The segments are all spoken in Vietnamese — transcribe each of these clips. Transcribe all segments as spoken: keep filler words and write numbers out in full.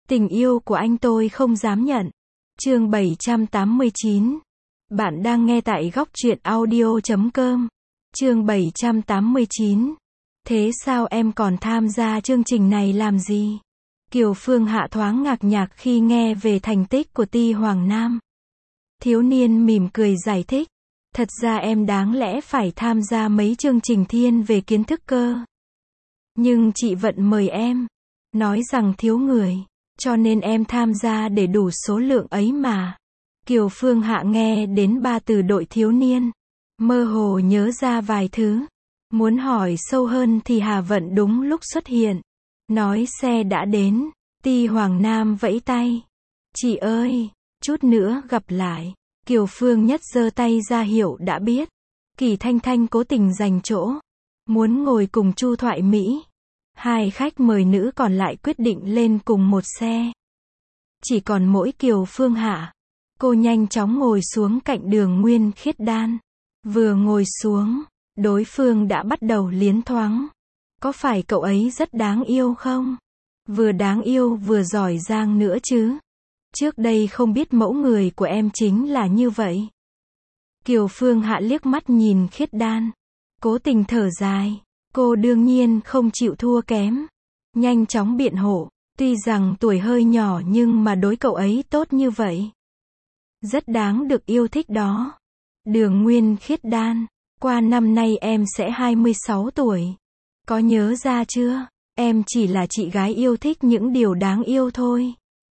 Tình yêu của anh tôi không dám nhận. Chương bảy trăm tám mươi chín. Bạn đang nghe tại góc truyện audio chấm com. Chương bảy trăm tám mươi chín. Thế sao em còn tham gia chương trình này làm gì? Kiều Phương Hạ thoáng ngạc nhạc khi nghe về thành tích của Ti Hoàng Nam. Thiếu niên mỉm cười giải thích. Thật ra em đáng lẽ phải tham gia mấy chương trình thiên về kiến thức cơ. Nhưng chị Vận mời em. Nói rằng thiếu người. Cho nên em tham gia để đủ số lượng ấy mà. Kiều Phương Hạ nghe đến ba từ đội thiếu niên. Mơ hồ nhớ ra vài thứ. Muốn hỏi sâu hơn thì Hà Vận đúng lúc xuất hiện. Nói xe đã đến. Ti Hoàng Nam vẫy tay. Chị ơi, chút nữa gặp lại. Kiều Phương Nhất giơ tay ra hiệu đã biết. Kỳ Thanh Thanh cố tình giành chỗ. Muốn ngồi cùng Chu Thoại Mỹ. Hai khách mời nữ còn lại quyết định lên cùng một xe. Chỉ còn mỗi Kiều Phương Hạ. Cô nhanh chóng ngồi xuống cạnh Đường Nguyên Khiết Đan. Vừa ngồi xuống, đối phương đã bắt đầu liến thoáng. Có phải cậu ấy rất đáng yêu không? Vừa đáng yêu vừa giỏi giang nữa chứ. Trước đây không biết mẫu người của em chính là như vậy. Kiều Phương Hạ liếc mắt nhìn Khiết Đan. Cố tình thở dài. Cô đương nhiên không chịu thua kém. Nhanh chóng biện hộ. Tuy rằng tuổi hơi nhỏ nhưng mà đối cậu ấy tốt như vậy. Rất đáng được yêu thích đó. Đường Nguyên Khiết Đan. Qua năm nay em sẽ hai mươi sáu tuổi. Có nhớ ra chưa? Em chỉ là chị gái yêu thích những điều đáng yêu thôi.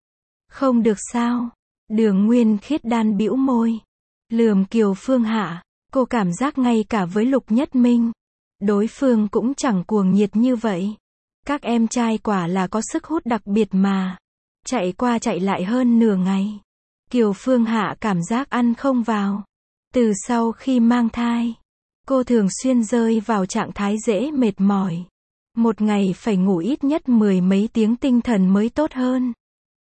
Không được sao? Đường Nguyên Khiết Đan bĩu môi. Lườm Kiều Phương Hạ. Cô cảm giác ngay cả với Lục Nhất Minh. Đối phương cũng chẳng cuồng nhiệt như vậy. Các em trai quả là có sức hút đặc biệt mà. Chạy qua chạy lại hơn nửa ngày. Kiều Phương Hạ cảm giác ăn không vào. Từ sau khi mang thai, cô thường xuyên rơi vào trạng thái dễ mệt mỏi. Một ngày phải ngủ ít nhất mười mấy tiếng tinh thần mới tốt hơn.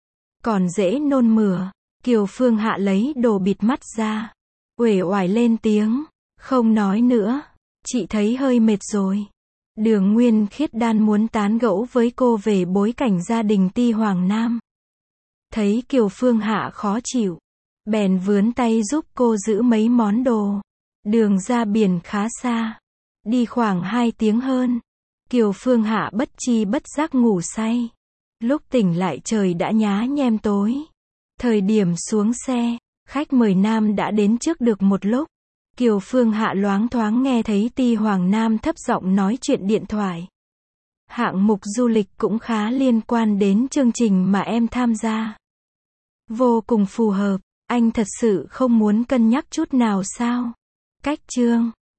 Còn dễ nôn mửa. Kiều Phương Hạ lấy đồ bịt mắt ra. Uể oải lên tiếng. Không nói nữa. Chị thấy hơi mệt rồi. Đường Nguyên Khiết Đan muốn tán gẫu với cô về bối cảnh gia đình Ti Hoàng Nam. Thấy Kiều Phương Hạ khó chịu. Bèn vướn tay giúp cô giữ mấy món đồ. Đường ra biển khá xa. Đi khoảng hai tiếng hơn. Kiều Phương Hạ bất chi bất giác ngủ say. Lúc tỉnh lại trời đã nhá nhem tối. Thời điểm xuống xe, khách mời nam đã đến trước được một lúc. Kiều Phương Hạ loáng thoáng nghe thấy Ti Hoàng Nam thấp giọng nói chuyện điện thoại. Hạng mục du lịch cũng khá liên quan đến chương trình mà em tham gia. Vô cùng phù hợp, anh thật sự không muốn cân nhắc chút nào sao? Cách chương